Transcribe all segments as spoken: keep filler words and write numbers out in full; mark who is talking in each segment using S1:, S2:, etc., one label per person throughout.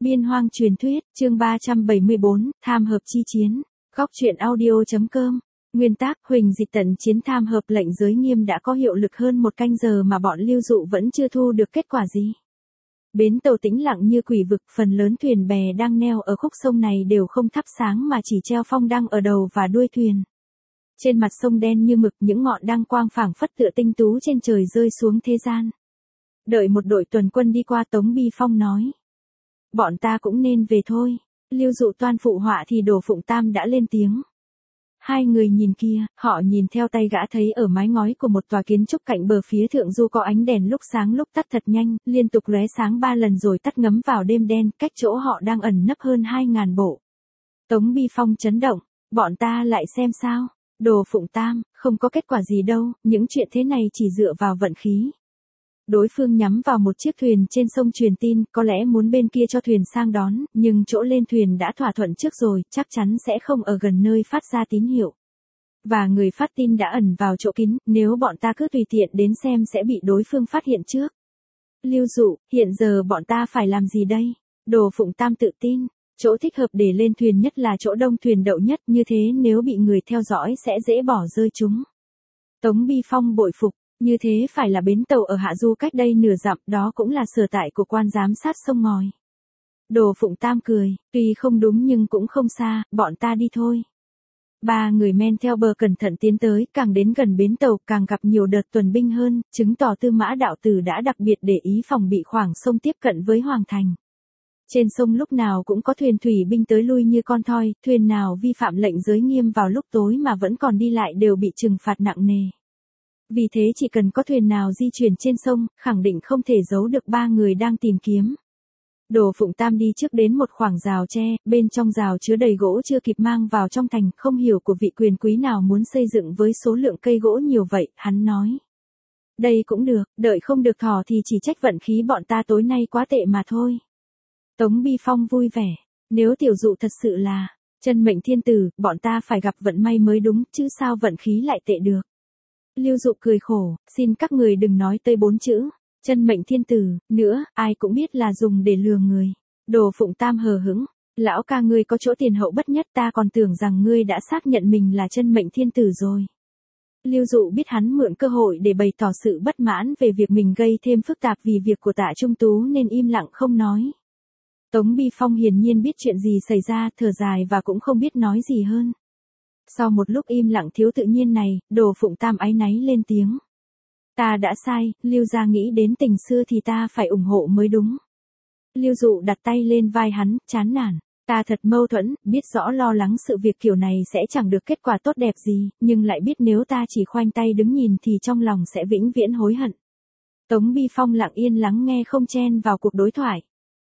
S1: Biên hoang truyền thuyết, chương ba trăm bảy mươi bốn, tham hợp chi chiến. Góc truyện audio.com. Nguyên tác, Huỳnh Dịch Tận chiến tham hợp lệnh giới nghiêm đã có hiệu lực hơn một canh giờ mà bọn Lưu Dụ vẫn chưa thu được kết quả gì. Bến tàu tĩnh lặng như quỷ vực, phần lớn thuyền bè đang neo ở khúc sông này đều không thắp sáng mà chỉ treo phong đăng ở đầu và đuôi thuyền. Trên mặt sông đen như mực, những ngọn đăng quang phảng phất tựa tinh tú trên trời rơi xuống thế gian. Đợi một đội tuần quân đi qua, Tống Bi Phong nói: bọn ta cũng nên về thôi. Lưu Dụ toan phụ họa thì Đồ Phụng Tam đã lên tiếng. Hai người nhìn kia, họ nhìn theo tay gã thấy ở mái ngói của một tòa kiến trúc cạnh bờ phía thượng du có ánh đèn lúc sáng lúc tắt thật nhanh, liên tục lóe sáng ba lần rồi tắt ngấm vào đêm đen, cách chỗ họ đang ẩn nấp hơn hai ngàn bộ. Tống Bi Phong chấn động: bọn ta lại xem sao? Đồ Phụng Tam, không có kết quả gì đâu, những chuyện thế này chỉ dựa vào vận khí. Đối phương nhắm vào một chiếc thuyền trên sông truyền tin, có lẽ muốn bên kia cho thuyền sang đón, nhưng chỗ lên thuyền đã thỏa thuận trước rồi, chắc chắn sẽ không ở gần nơi phát ra tín hiệu. Và người phát tin đã ẩn vào chỗ kín, nếu bọn ta cứ tùy tiện đến xem sẽ bị đối phương phát hiện trước. Lưu Dụ, hiện giờ bọn ta phải làm gì đây? Đồ Phụng Tam tự tin, chỗ thích hợp để lên thuyền nhất là chỗ đông thuyền đậu nhất, như thế nếu bị người theo dõi sẽ dễ bỏ rơi chúng. Tống Bi Phong bội phục. Như thế phải là bến tàu ở hạ du cách đây nửa dặm, đó cũng là sở tại của quan giám sát sông ngòi. Đồ Phụng Tam cười, tuy không đúng nhưng cũng không xa, bọn ta đi thôi. Ba người men theo bờ cẩn thận tiến tới, càng đến gần bến tàu càng gặp nhiều đợt tuần binh hơn, chứng tỏ Tư Mã đạo tử đã đặc biệt để ý phòng bị khoảng sông tiếp cận với Hoàng Thành. Trên sông lúc nào cũng có thuyền thủy binh tới lui như con thoi, thuyền nào vi phạm lệnh giới nghiêm vào lúc tối mà vẫn còn đi lại đều bị trừng phạt nặng nề. Vì thế chỉ cần có thuyền nào di chuyển trên sông, khẳng định không thể giấu được ba người đang tìm kiếm. Đồ Phụng Tam đi trước đến một khoảng rào tre, bên trong rào chứa đầy gỗ chưa kịp mang vào trong thành, không hiểu của vị quyền quý nào muốn xây dựng với số lượng cây gỗ nhiều vậy, hắn nói. Đây cũng được, đợi không được thỏ thì chỉ trách vận khí bọn ta tối nay quá tệ mà thôi. Tống Bi Phong vui vẻ, nếu Tiểu Dụ thật sự là chân mệnh thiên tử, bọn ta phải gặp vận may mới đúng, chứ sao vận khí lại tệ được. Lưu Dụ cười khổ, xin các người đừng nói tới bốn chữ chân mệnh thiên tử nữa, ai cũng biết là dùng để lừa người. Đồ Phụng Tam hờ hững, lão ca ngươi có chỗ tiền hậu bất nhất, ta còn tưởng rằng ngươi đã xác nhận mình là chân mệnh thiên tử rồi. Lưu Dụ biết hắn mượn cơ hội để bày tỏ sự bất mãn về việc mình gây thêm phức tạp vì việc của Tạ Trung Tú nên im lặng không nói. Tống Bi Phong hiển nhiên biết chuyện gì xảy ra, thở dài và cũng không biết nói gì hơn. Sau một lúc im lặng thiếu tự nhiên này, Đồ Phụng Tam áy náy lên tiếng. Ta đã sai, Lưu gia nghĩ đến tình xưa thì ta phải ủng hộ mới đúng. Lưu Dụ đặt tay lên vai hắn, chán nản. Ta thật mâu thuẫn, biết rõ lo lắng sự việc kiểu này sẽ chẳng được kết quả tốt đẹp gì, nhưng lại biết nếu ta chỉ khoanh tay đứng nhìn thì trong lòng sẽ vĩnh viễn hối hận. Tống Bi Phong lặng yên lắng nghe không chen vào cuộc đối thoại.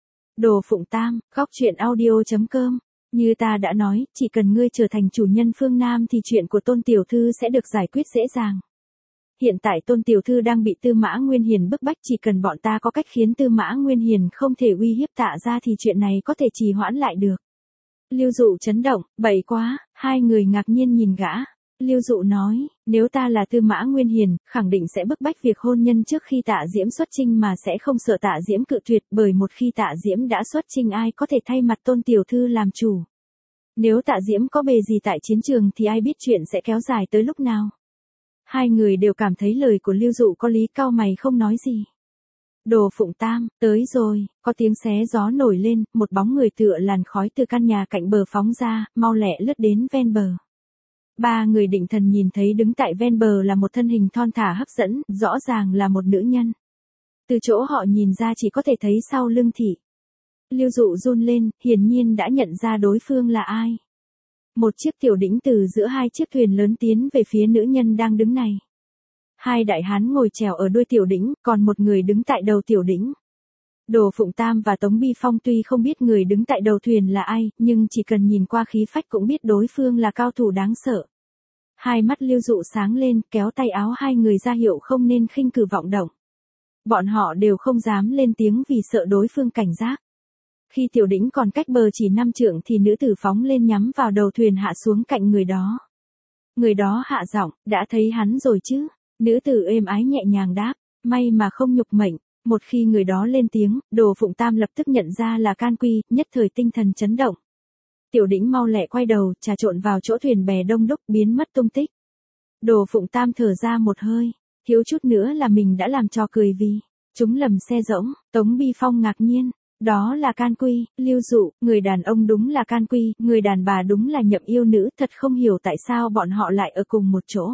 S1: Đồ Phụng Tam, góc truyện audio.com. Như ta đã nói, chỉ cần ngươi trở thành chủ nhân phương Nam thì chuyện của Tôn Tiểu Thư sẽ được giải quyết dễ dàng. Hiện tại Tôn Tiểu Thư đang bị Tư Mã Nguyên Hiền bức bách, chỉ cần bọn ta có cách khiến Tư Mã Nguyên Hiền không thể uy hiếp Tạ gia thì chuyện này có thể trì hoãn lại được. Lưu Dụ chấn động, bậy quá, hai người ngạc nhiên nhìn gã. Lưu Dụ nói, nếu ta là Tư Mã Nguyên Hiền, khẳng định sẽ bức bách việc hôn nhân trước khi Tạ Diễm xuất chinh mà sẽ không sợ Tạ Diễm cự tuyệt, bởi một khi Tạ Diễm đã xuất chinh ai có thể thay mặt Tôn Tiểu Thư làm chủ. Nếu Tạ Diễm có bề gì tại chiến trường thì ai biết chuyện sẽ kéo dài tới lúc nào. Hai người đều cảm thấy lời của Lưu Dụ có lý, cau mày không nói gì. Đồ Phụng Tam, tới rồi, có tiếng xé gió nổi lên, một bóng người tựa làn khói từ căn nhà cạnh bờ phóng ra, mau lẹ lướt đến ven bờ. Ba người định thần nhìn thấy đứng tại ven bờ là một thân hình thon thả hấp dẫn, rõ ràng là một nữ nhân. Từ chỗ họ nhìn ra chỉ có thể thấy sau lưng thị. Lưu Dụ run lên, hiển nhiên đã nhận ra đối phương là ai. Một chiếc tiểu đĩnh từ giữa hai chiếc thuyền lớn tiến về phía nữ nhân đang đứng này. Hai đại hán ngồi chèo ở đuôi tiểu đĩnh, còn một người đứng tại đầu tiểu đĩnh. Đồ Phụng Tam và Tống Bi Phong tuy không biết người đứng tại đầu thuyền là ai, nhưng chỉ cần nhìn qua khí phách cũng biết đối phương là cao thủ đáng sợ. Hai mắt Lưu Dụ sáng lên, kéo tay áo hai người ra hiệu không nên khinh cử vọng động. Bọn họ đều không dám lên tiếng vì sợ đối phương cảnh giác. Khi tiểu đĩnh còn cách bờ chỉ năm trượng thì nữ tử phóng lên nhắm vào đầu thuyền hạ xuống cạnh người đó. Người đó hạ giọng, đã thấy hắn rồi chứ? Nữ tử êm ái nhẹ nhàng đáp, may mà không nhục mệnh. Một khi người đó lên tiếng, Đồ Phụng Tam lập tức nhận ra là Can Quy, nhất thời tinh thần chấn động. Tiểu Đĩnh mau lẹ quay đầu, trà trộn vào chỗ thuyền bè đông đúc, biến mất tung tích. Đồ Phụng Tam thở ra một hơi, thiếu chút nữa là mình đã làm trò cười vì chúng lầm xe rỗng. Tống Bi Phong ngạc nhiên, đó là Can Quy, Lưu Dụ, người đàn ông đúng là Can Quy, người đàn bà đúng là Nhậm Yêu Nữ, thật không hiểu tại sao bọn họ lại ở cùng một chỗ.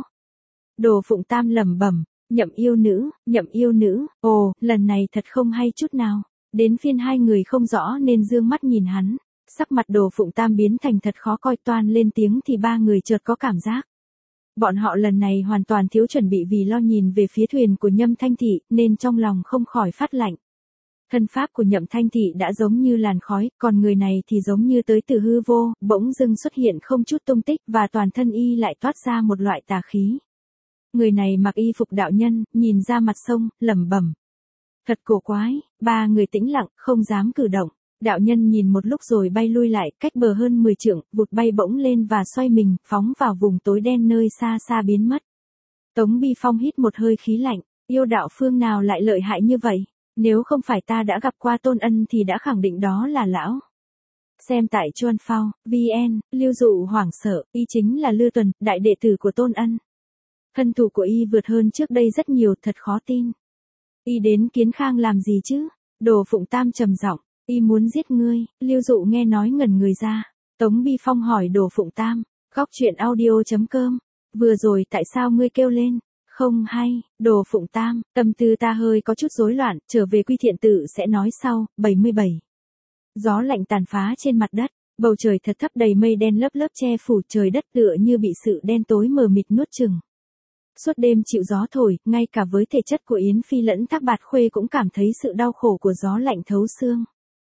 S1: Đồ Phụng Tam lẩm bẩm, Nhậm Yêu Nữ, Nhậm Yêu Nữ, ồ, lần này thật không hay chút nào. Đến phiên hai người không rõ nên dương mắt nhìn hắn, sắc mặt Đồ Phụng Tam biến thành thật khó coi, toan lên tiếng thì ba người chợt có cảm giác. Bọn họ lần này hoàn toàn thiếu chuẩn bị vì lo nhìn về phía thuyền của Nhâm Thanh Thị, nên trong lòng không khỏi phát lạnh. Thân pháp của Nhậm Thanh Thị đã giống như làn khói, còn người này thì giống như tới từ hư vô, bỗng dưng xuất hiện không chút tung tích và toàn thân y lại toát ra một loại tà khí. Người này mặc y phục đạo nhân, nhìn ra mặt sông, lẩm bẩm. Thật cổ quái, ba người tĩnh lặng, không dám cử động. Đạo nhân nhìn một lúc rồi bay lui lại, cách bờ hơn mười trượng, vụt bay bỗng lên và xoay mình, phóng vào vùng tối đen nơi xa xa biến mất. Tống Bi Phong hít một hơi khí lạnh, yêu đạo phương nào lại lợi hại như vậy? Nếu không phải ta đã gặp qua Tôn Ân thì đã khẳng định đó là lão. Xem tại Chuan Phao, vê en, Lưu Dụ hoảng sợ, y chính là Lư Tuần, đại đệ tử của Tôn Ân. Thân thủ của y vượt hơn trước đây rất nhiều, thật khó tin. Y đến Kiến Khang làm gì chứ? Đồ Phụng Tam trầm giọng, y muốn giết ngươi. Lưu Dụ nghe nói ngẩn người ra. Tống Bi Phong hỏi Đồ Phụng Tam, góc chuyện audio chấm com, vừa rồi tại sao ngươi kêu lên? Không hay, Đồ Phụng Tam, tâm tư ta hơi có chút rối loạn, trở về Quy Thiện Tự sẽ nói sau. bảy mươi bảy. Gió lạnh tàn phá trên mặt đất, bầu trời thật thấp đầy mây đen lớp lớp che phủ, trời đất tựa như bị sự đen tối mờ mịt nuốt chửng. Suốt đêm chịu gió thổi, ngay cả với thể chất của Yến Phi lẫn Thác Bạt Khuê cũng cảm thấy sự đau khổ của gió lạnh thấu xương.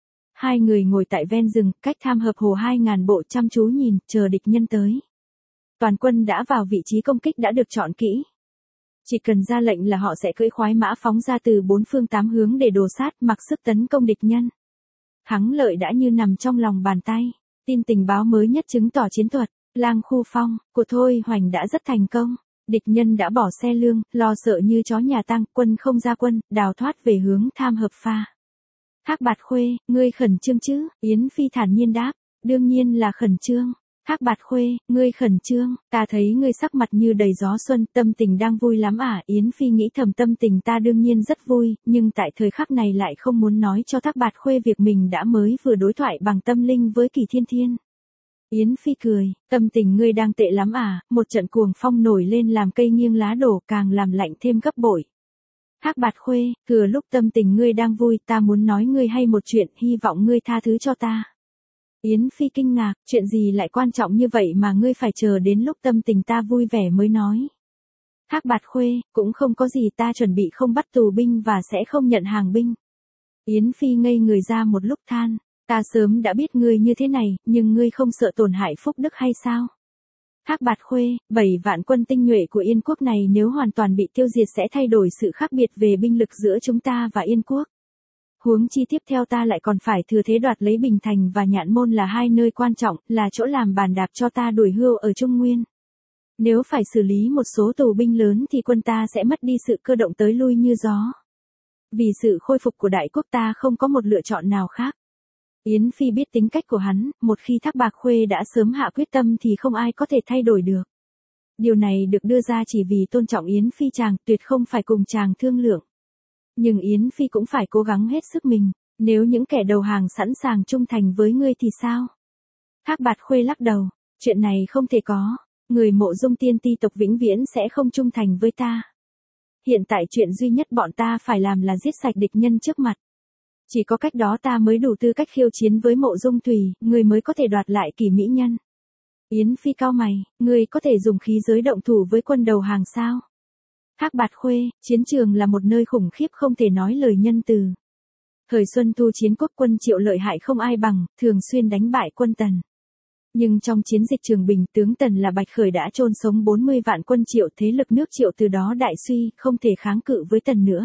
S1: Hai người ngồi tại ven rừng, cách Tham Hợp Hồ hai ngàn bộ, chăm chú nhìn, chờ địch nhân tới. Toàn quân đã vào vị trí công kích đã được chọn kỹ. Chỉ cần ra lệnh là họ sẽ cưỡi khoái mã phóng ra từ bốn phương tám hướng để đổ sát, mặc sức tấn công địch nhân. Thắng lợi đã như nằm trong lòng bàn tay. Tin tình báo mới nhất chứng tỏ chiến thuật Lang Khu Phong của Thôi Hoành đã rất thành công. Địch nhân đã bỏ xe lương, lo sợ như chó nhà tang, quân không ra quân, đào thoát về hướng Tham Hợp Pha. Thác Bạt Khuê, ngươi khẩn trương chứ? Yến Phi thản nhiên đáp, đương nhiên là khẩn trương. Thác Bạt Khuê, ngươi khẩn trương, ta thấy ngươi sắc mặt như đầy gió xuân, tâm tình đang vui lắm à? Yến Phi nghĩ thầm, tâm tình ta đương nhiên rất vui, nhưng tại thời khắc này lại không muốn nói cho Thác Bạt Khuê việc mình đã mới vừa đối thoại bằng tâm linh với Kỳ Thiên Thiên. Yến Phi cười, tâm tình ngươi đang tệ lắm à? Một trận cuồng phong nổi lên làm cây nghiêng lá đổ, càng làm lạnh thêm gấp bội. Thác Bạt Khuê, thừa lúc tâm tình ngươi đang vui, ta muốn nói ngươi hay một chuyện, hy vọng ngươi tha thứ cho ta. Yến Phi kinh ngạc, chuyện gì lại quan trọng như vậy mà ngươi phải chờ đến lúc tâm tình ta vui vẻ mới nói. Thác Bạt Khuê, cũng không có gì, ta chuẩn bị không bắt tù binh và sẽ không nhận hàng binh. Yến Phi ngây người ra một lúc than, ta sớm đã biết ngươi như thế này, nhưng ngươi không sợ tổn hại phúc đức hay sao? Thác Bạt Khuê, bảy vạn quân tinh nhuệ của Yên quốc này nếu hoàn toàn bị tiêu diệt sẽ thay đổi sự khác biệt về binh lực giữa chúng ta và Yên quốc. Huống chi tiếp theo ta lại còn phải thừa thế đoạt lấy Bình Thành và Nhạn Môn là hai nơi quan trọng, là chỗ làm bàn đạp cho ta đuổi hươu ở Trung Nguyên. Nếu phải xử lý một số tù binh lớn thì quân ta sẽ mất đi sự cơ động tới lui như gió. Vì sự khôi phục của đại quốc ta không có một lựa chọn nào khác. Yến Phi biết tính cách của hắn, một khi Thác Bạt Khuê đã sớm hạ quyết tâm thì không ai có thể thay đổi được. Điều này được đưa ra chỉ vì tôn trọng Yến Phi, chàng tuyệt không phải cùng chàng thương lượng. Nhưng Yến Phi cũng phải cố gắng hết sức mình, nếu những kẻ đầu hàng sẵn sàng trung thành với ngươi thì sao? Thác Bạt Khuê lắc đầu, chuyện này không thể có, người Mộ Dung Tiên Ti tộc vĩnh viễn sẽ không trung thành với ta. Hiện tại chuyện duy nhất bọn ta phải làm là giết sạch địch nhân trước mặt. Chỉ có cách đó ta mới đủ tư cách khiêu chiến với Mộ Dung Thùy, người mới có thể đoạt lại Kỳ mỹ nhân. Yến Phi cau mày, ngươi có thể dùng khí giới động thủ với quân đầu hàng sao? Thác Bạt Khuê, chiến trường là một nơi khủng khiếp không thể nói lời nhân từ. Thời Xuân Thu chiến quốc quân Triệu lợi hại không ai bằng, thường xuyên đánh bại quân Tần. Nhưng trong chiến dịch Trường Bình, tướng Tần là Bạch Khởi đã chôn sống bốn mươi vạn quân Triệu, thế lực nước Triệu từ đó đại suy, không thể kháng cự với Tần nữa.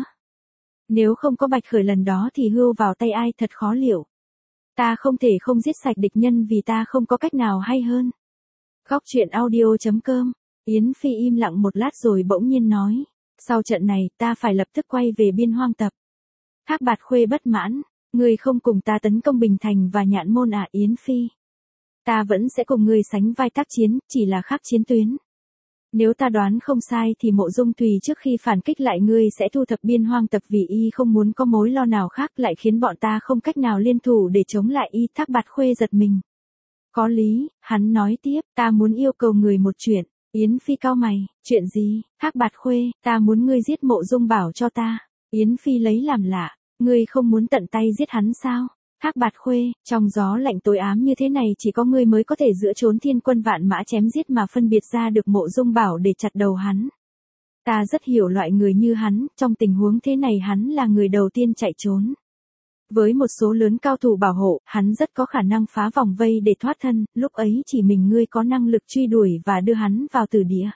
S1: Nếu không có Bạch Khởi lần đó thì hươu vào tay ai thật khó liệu. Ta không thể không giết sạch địch nhân vì ta không có cách nào hay hơn. Góc chuyện audio chấm com, Yến Phi im lặng một lát rồi bỗng nhiên nói. Sau trận này ta phải lập tức quay về Biên Hoang tập. Thác Bạt Khuê bất mãn, ngươi không cùng ta tấn công Bình Thành và Nhạn Môn à Yến Phi. Ta vẫn sẽ cùng ngươi sánh vai tác chiến, chỉ là khác chiến tuyến. Nếu ta đoán không sai thì Mộ Dung Thùy trước khi phản kích lại ngươi sẽ thu thập biên hoang tập vì y không muốn có mối lo nào khác lại khiến bọn ta không cách nào liên thủ để chống lại y. Thác Bạt Khuê giật mình. Có lý, hắn nói tiếp, ta muốn yêu cầu người một chuyện. Yến Phi cau mày, chuyện gì? Thác Bạt Khuê, ta muốn ngươi giết Mộ Dung Bảo cho ta. Yến Phi lấy làm lạ, ngươi không muốn tận tay giết hắn sao? Thác Bạt Khuê, trong gió lạnh tối ám như thế này chỉ có ngươi mới có thể giữa chốn thiên quân vạn mã chém giết mà phân biệt ra được Mộ Dung Bảo để chặt đầu hắn. Ta rất hiểu loại người như hắn, trong tình huống thế này hắn là người đầu tiên chạy trốn. Với một số lớn cao thủ bảo hộ, hắn rất có khả năng phá vòng vây để thoát thân, lúc ấy chỉ mình ngươi có năng lực truy đuổi và đưa hắn vào tử địa.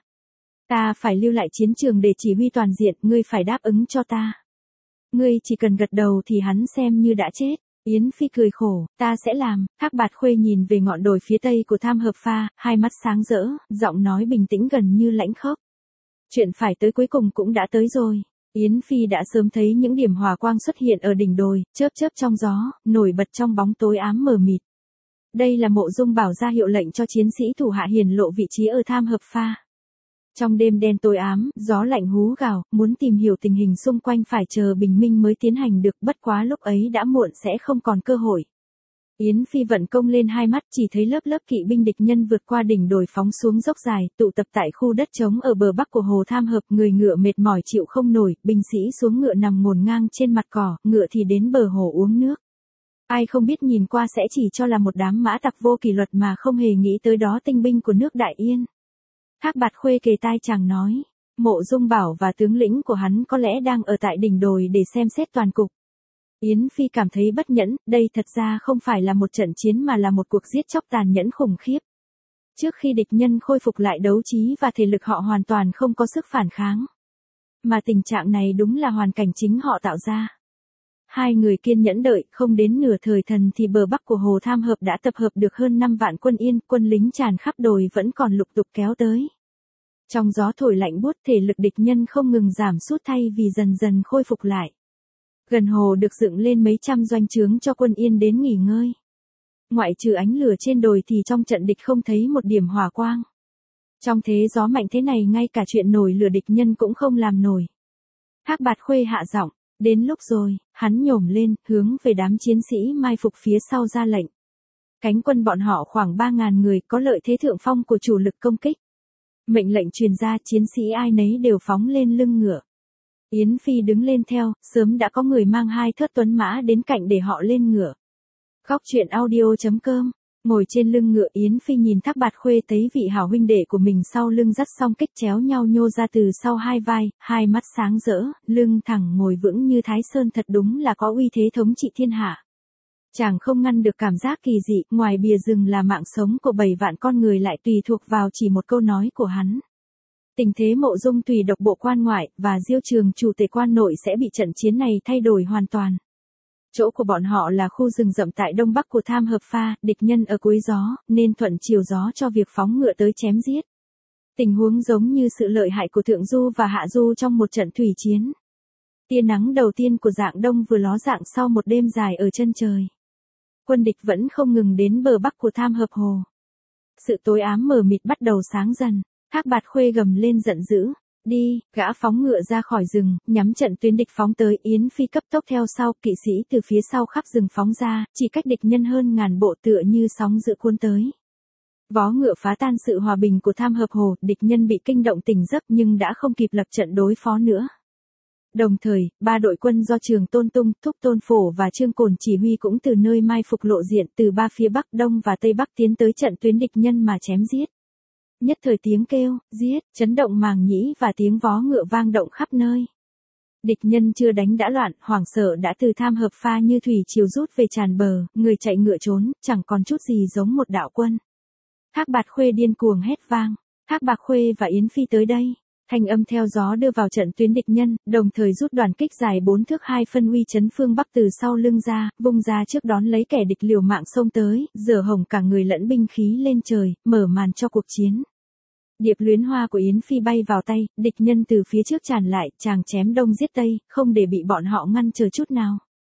S1: Ta phải lưu lại chiến trường để chỉ huy toàn diện, ngươi phải đáp ứng cho ta. Ngươi chỉ cần gật đầu thì hắn xem như đã chết. Yến Phi cười khổ, ta sẽ làm. Thác Bạt Khuê nhìn về ngọn đồi phía tây của Tham Hợp Pha, hai mắt sáng rỡ, giọng nói bình tĩnh gần như lãnh khốc. Chuyện phải tới cuối cùng cũng đã tới rồi. Yến Phi đã sớm thấy những điểm hỏa quang xuất hiện ở đỉnh đồi, chớp chớp trong gió, nổi bật trong bóng tối ám mờ mịt. Đây là Mộ Dung Bảo ra hiệu lệnh cho chiến sĩ thủ hạ hiển lộ vị trí ở Tham Hợp Pha. Trong đêm đen tối ám, gió lạnh hú gào, muốn tìm hiểu tình hình xung quanh phải chờ bình minh mới tiến hành được, bất quá lúc ấy đã muộn sẽ không còn cơ hội. Yến Phi vận công lên hai mắt chỉ thấy lớp lớp kỵ binh địch nhân vượt qua đỉnh đồi phóng xuống dốc dài, tụ tập tại khu đất trống ở bờ bắc của hồ Tham Hợp, người ngựa mệt mỏi chịu không nổi, binh sĩ xuống ngựa nằm ngổn ngang trên mặt cỏ, ngựa thì đến bờ hồ uống nước. Ai không biết nhìn qua sẽ chỉ cho là một đám mã tặc vô kỷ luật mà không hề nghĩ tới đó tinh binh của nước Đại Yên. Thác Bạt Khuê kề tai chàng nói, Mộ Dung Bảo và tướng lĩnh của hắn có lẽ đang ở tại đỉnh đồi để xem xét toàn cục. Yến Phi cảm thấy bất nhẫn, đây thật ra không phải là một trận chiến mà là một cuộc giết chóc tàn nhẫn khủng khiếp. Trước khi địch nhân khôi phục lại đấu trí và thể lực họ hoàn toàn không có sức phản kháng. Mà tình trạng này đúng là hoàn cảnh chính họ tạo ra. Hai người kiên nhẫn đợi, không đến nửa thời thần thì bờ bắc của hồ Tham Hợp đã tập hợp được hơn năm vạn quân Yên, quân lính tràn khắp đồi vẫn còn lục tục kéo tới. Trong gió thổi lạnh buốt, thể lực địch nhân không ngừng giảm sút thay vì dần dần khôi phục lại. Gần hồ được dựng lên mấy trăm doanh trướng cho quân Yên đến nghỉ ngơi. Ngoại trừ ánh lửa trên đồi thì trong trận địch không thấy một điểm hỏa quang. Trong thế gió mạnh thế này ngay cả chuyện nổi lửa địch nhân cũng không làm nổi. Thác Bạt Khuê hạ giọng, đến lúc rồi, hắn nhổm lên, hướng về đám chiến sĩ mai phục phía sau ra lệnh. Cánh quân bọn họ khoảng ba ngàn người có lợi thế thượng phong của chủ lực công kích. Mệnh lệnh truyền ra, chiến sĩ ai nấy đều phóng lên lưng ngựa. Yến Phi đứng lên theo, sớm đã có người mang hai thớt tuấn mã đến cạnh để họ lên ngựa. Góc truyện audio chấm com, ngồi trên lưng ngựa Yến Phi nhìn Thác Bạt Khuê thấy vị hảo huynh đệ của mình sau lưng dắt song kích chéo nhau nhô ra từ sau hai vai, hai mắt sáng rỡ, lưng thẳng ngồi vững như Thái Sơn thật đúng là có uy thế thống trị thiên hạ. Chàng không ngăn được cảm giác kỳ dị, ngoài bìa rừng là mạng sống của bảy vạn con người lại tùy thuộc vào chỉ một câu nói của hắn. Tình thế Mộ Dung Thùy độc bộ quan ngoại, và Diêu Trường chủ tể quan nội sẽ bị trận chiến này thay đổi hoàn toàn. Chỗ của bọn họ là khu rừng rậm tại đông bắc của Tham Hợp Pha, địch nhân ở cuối gió, nên thuận chiều gió cho việc phóng ngựa tới chém giết. Tình huống giống như sự lợi hại của Thượng Du và Hạ Du trong một trận thủy chiến. Tia nắng đầu tiên của dạng đông vừa ló dạng sau một đêm dài ở chân trời. Quân địch vẫn không ngừng đến bờ bắc của Tham Hợp Hồ. Sự tối ám mờ mịt bắt đầu sáng dần. Thác Bạt Khuê gầm lên giận dữ, đi, gã phóng ngựa ra khỏi rừng, nhắm trận tuyến địch phóng tới. Yến Phi cấp tốc theo sau, kỵ sĩ từ phía sau khắp rừng phóng ra, chỉ cách địch nhân hơn ngàn bộ tựa như sóng dữ cuốn tới. Vó ngựa phá tan sự hòa bình của Tham Hợp Hồ, địch nhân bị kinh động tỉnh giấc nhưng đã không kịp lập trận đối phó nữa. Đồng thời, ba đội quân do Trường Tôn Tung, Thúc Tôn Phổ và Trương Cổn chỉ huy cũng từ nơi mai phục lộ diện từ ba phía bắc, đông và tây bắc tiến tới trận tuyến địch nhân mà chém giết. Nhất thời tiếng kêu, giết, chấn động màng nhĩ và tiếng vó ngựa vang động khắp nơi. Địch nhân chưa đánh đã loạn, hoảng sợ đã từ Tham Hợp Pha như thủy triều rút về tràn bờ, người chạy ngựa trốn, chẳng còn chút gì giống một đạo quân. Thác Bạt Khuê điên cuồng hét vang, Thác Bạt Khuê và Yến Phi tới đây. Thanh âm theo gió đưa vào trận tuyến địch nhân, đồng thời rút đoàn kích dài bốn thước hai phân uy chấn phương bắc từ sau lưng ra, vung ra trước đón lấy kẻ địch liều mạng xông tới, giở hồng cả người lẫn binh khí lên trời, mở màn cho cuộc chiến. Điệp luyến hoa của Yến Phi bay vào tay, địch nhân từ phía trước tràn lại, chàng chém đông giết tây, không để bị bọn họ ngăn trở chút nào.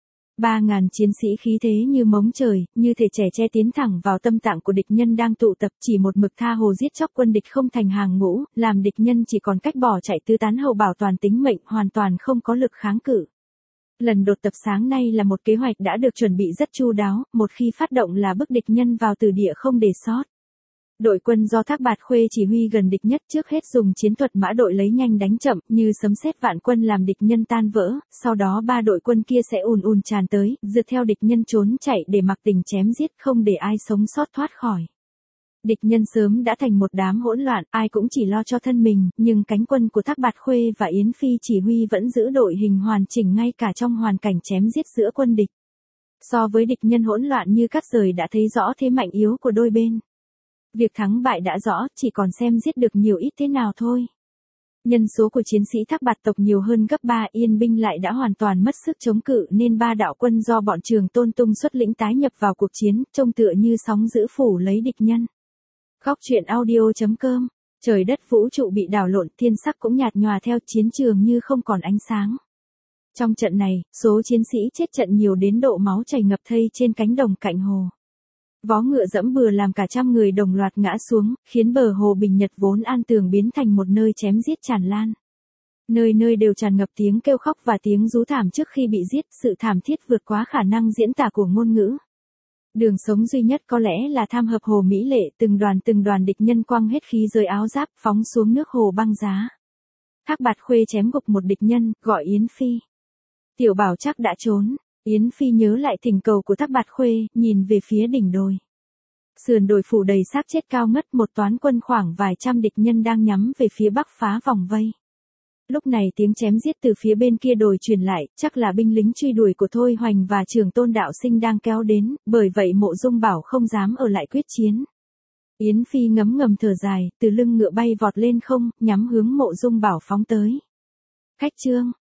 S1: Ba ngàn chiến sĩ khí thế như mống trời, như thể trẻ tre tiến thẳng vào tâm tạng của địch nhân đang tụ tập, chỉ một mực tha hồ giết chóc quân địch không thành hàng ngũ, làm địch nhân chỉ còn cách bỏ chạy tứ tán hậu bảo toàn tính mệnh, hoàn toàn không có lực kháng cự. Lần đột tập sáng nay là một kế hoạch đã được chuẩn bị rất chu đáo, một khi phát động là bức địch nhân vào từ địa không để sót. Đội quân do Thác Bạt Khuê chỉ huy gần địch nhất trước hết dùng chiến thuật mã đội lấy nhanh đánh chậm, như sấm sét vạn quân làm địch nhân tan vỡ, sau đó ba đội quân kia sẽ ùn ùn tràn tới, dượt theo địch nhân trốn chạy để mặc tình chém giết không để ai sống sót thoát khỏi. Địch nhân sớm đã thành một đám hỗn loạn, ai cũng chỉ lo cho thân mình, nhưng cánh quân của Thác Bạt Khuê và Yến Phi chỉ huy vẫn giữ đội hình hoàn chỉnh ngay cả trong hoàn cảnh chém giết giữa quân địch. So với địch nhân hỗn loạn như cắt rời đã thấy rõ thế mạnh yếu của đôi bên. Việc thắng bại đã rõ, chỉ còn xem giết được nhiều ít thế nào thôi. Nhân số của chiến sĩ Thác Bạt tộc nhiều hơn gấp ba, Yên binh lại đã hoàn toàn mất sức chống cự nên ba đạo quân do bọn Trường Tôn Tung xuất lĩnh tái nhập vào cuộc chiến, trông tựa như sóng dữ phủ lấy địch nhân. Góc truyện audio chấm com. Trời đất vũ trụ bị đảo lộn, thiên sắc cũng nhạt nhòa theo, chiến trường như không còn ánh sáng. Trong trận này, số chiến sĩ chết trận nhiều đến độ máu chảy ngập thây trên cánh đồng cạnh hồ. Vó ngựa dẫm bừa làm cả trăm người đồng loạt ngã xuống, khiến bờ hồ Bình Nhật vốn an tường biến thành một nơi chém giết tràn lan. Nơi nơi đều tràn ngập tiếng kêu khóc và tiếng rú thảm trước khi bị giết, sự thảm thiết vượt quá khả năng diễn tả của ngôn ngữ. Đường sống duy nhất có lẽ là tham hợp hồ mỹ lệ, từng đoàn từng đoàn địch nhân quăng hết khí rơi áo giáp, phóng xuống nước hồ băng giá. Thác Bạt Khuê chém gục một địch nhân, gọi Yến Phi. Tiểu Bảo chắc đã trốn. Yến Phi nhớ lại thỉnh cầu của Thác Bạt Khuê, nhìn về phía đỉnh đồi. Sườn đồi phủ đầy xác chết cao ngất, một toán quân khoảng vài trăm địch nhân đang nhắm về phía bắc phá vòng vây. Lúc này tiếng chém giết từ phía bên kia đồi truyền lại, chắc là binh lính truy đuổi của Thôi Hoành và Trường Tôn Đạo Sinh đang kéo đến, bởi vậy Mộ Dung Bảo không dám ở lại quyết chiến. Yến Phi ngấm ngầm thở dài, từ lưng ngựa bay vọt lên không, nhắm hướng Mộ Dung Bảo phóng tới. Khách trương,